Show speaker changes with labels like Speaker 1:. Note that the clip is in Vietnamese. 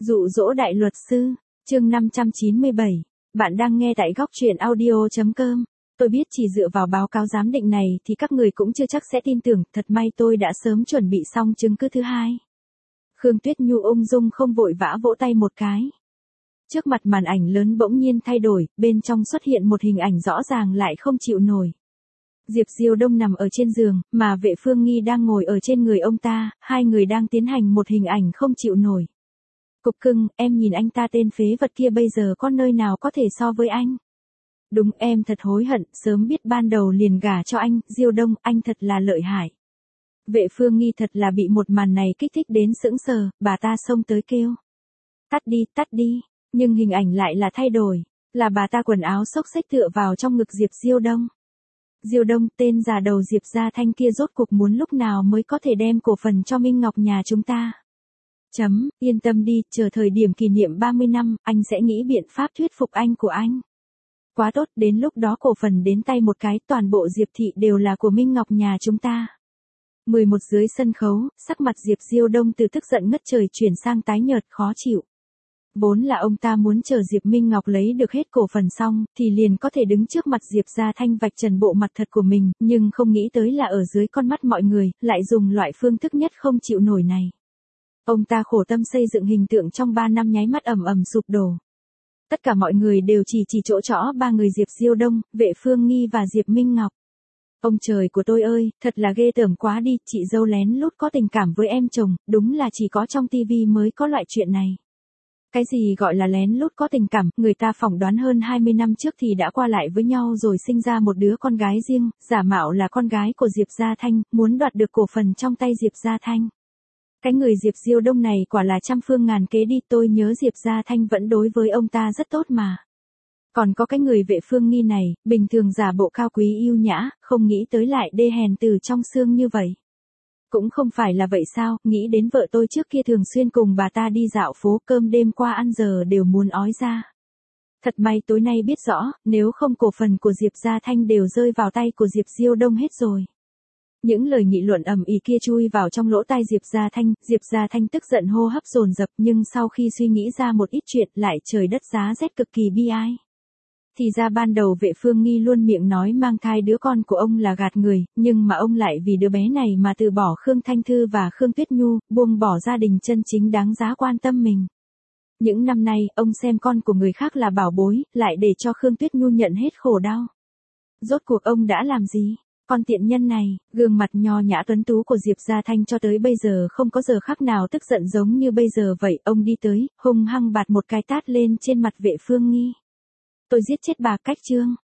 Speaker 1: Dụ dỗ đại luật sư, chương 597. Bạn đang nghe tại góc truyện audio.com. Tôi biết chỉ dựa vào báo cáo giám định này thì các người cũng chưa chắc sẽ tin tưởng, thật may tôi đã sớm chuẩn bị xong chứng cứ thứ hai. Khương Tuyết Nhu ung dung không vội vã vỗ tay một cái. Trước mặt màn ảnh lớn bỗng nhiên thay đổi, bên trong xuất hiện một hình ảnh rõ ràng lại không chịu nổi. Diệp Diêu Đông nằm ở trên giường, mà Vệ Phương Nghi đang ngồi ở trên người ông ta, hai người đang tiến hành một hình ảnh không chịu nổi. Cục cưng, em nhìn anh ta tên phế vật kia bây giờ có nơi nào có thể so với anh? Đúng, em thật hối hận, sớm biết ban đầu liền gả cho anh, Diêu Đông, anh thật là lợi hại. Vệ Phương Nghi thật là bị một màn này kích thích đến sững sờ, bà ta xông tới kêu. Tắt đi, nhưng hình ảnh lại là thay đổi, là bà ta quần áo xốc xếch tựa vào trong ngực Diệp Diêu Đông. Diêu Đông, tên già đầu Diệp Gia Thanh kia rốt cuộc muốn lúc nào mới có thể đem cổ phần cho Minh Ngọc nhà chúng ta. Yên tâm đi, chờ thời điểm kỷ niệm 30 năm, anh sẽ nghĩ biện pháp thuyết phục anh của anh. Quá tốt, đến lúc đó cổ phần đến tay một cái, toàn bộ Diệp thị đều là của Minh Ngọc nhà chúng ta. 11 dưới sân khấu, sắc mặt Diệp Diêu Đông từ tức giận ngất trời chuyển sang tái nhợt khó chịu. Vốn là ông ta muốn chờ Diệp Minh Ngọc lấy được hết cổ phần xong, thì liền có thể đứng trước mặt Diệp Gia Thanh vạch trần bộ mặt thật của mình, nhưng không nghĩ tới là ở dưới con mắt mọi người, lại dùng loại phương thức nhất không chịu nổi này. Ông ta khổ tâm xây dựng hình tượng trong 3 năm nháy mắt ầm sụp đổ. Tất cả mọi người đều chỉ chỗ trõ ba người Diệp Diêu Đông, Vệ Phương Nghi và Diệp Minh Ngọc. Ông trời của tôi ơi, thật là ghê tởm quá đi, chị dâu lén lút có tình cảm với em chồng, đúng là chỉ có trong tivi mới có loại chuyện này. Cái gì gọi là lén lút có tình cảm, người ta phỏng đoán hơn 20 năm trước thì đã qua lại với nhau rồi sinh ra một đứa con gái riêng, giả mạo là con gái của Diệp Gia Thanh, muốn đoạt được cổ phần trong tay Diệp Gia Thanh. Cái người Diệp Diêu Đông này quả là trăm phương ngàn kế đi, tôi nhớ Diệp Gia Thanh vẫn đối với ông ta rất tốt mà. Còn có cái người Vệ Phương Nghi này, bình thường giả bộ cao quý yêu nhã, không nghĩ tới lại đê hèn từ trong xương như vậy. Cũng không phải là vậy sao, nghĩ đến vợ tôi trước kia thường xuyên cùng bà ta đi dạo phố, cơm đêm qua ăn giờ đều muốn ói ra. Thật may tối nay biết rõ, nếu không cổ phần của Diệp Gia Thanh đều rơi vào tay của Diệp Diêu Đông hết rồi. Những lời nghị luận ầm ĩ kia chui vào trong lỗ tai Diệp Gia Thanh tức giận hô hấp dồn dập, nhưng sau khi suy nghĩ ra một ít chuyện lại trời đất giá rét cực kỳ bi ai. Thì ra ban đầu Vệ Phương Nghi luôn miệng nói mang thai đứa con của ông là gạt người, nhưng mà ông lại vì đứa bé này mà từ bỏ Khương Thanh Thư và Khương Tuyết Nhu, buông bỏ gia đình chân chính đáng giá quan tâm mình. Những năm nay, ông xem con của người khác là bảo bối, lại để cho Khương Tuyết Nhu nhận hết khổ đau. Rốt cuộc ông đã làm gì? Con tiện nhân này, gương mặt nho nhã tuấn tú của Diệp Gia Thanh cho tới bây giờ không có giờ khắc nào tức giận giống như bây giờ vậy, ông đi tới, hung hăng bạt một cái tát lên trên mặt Vệ Phương Nghi. Tôi giết chết bà Cách Trương.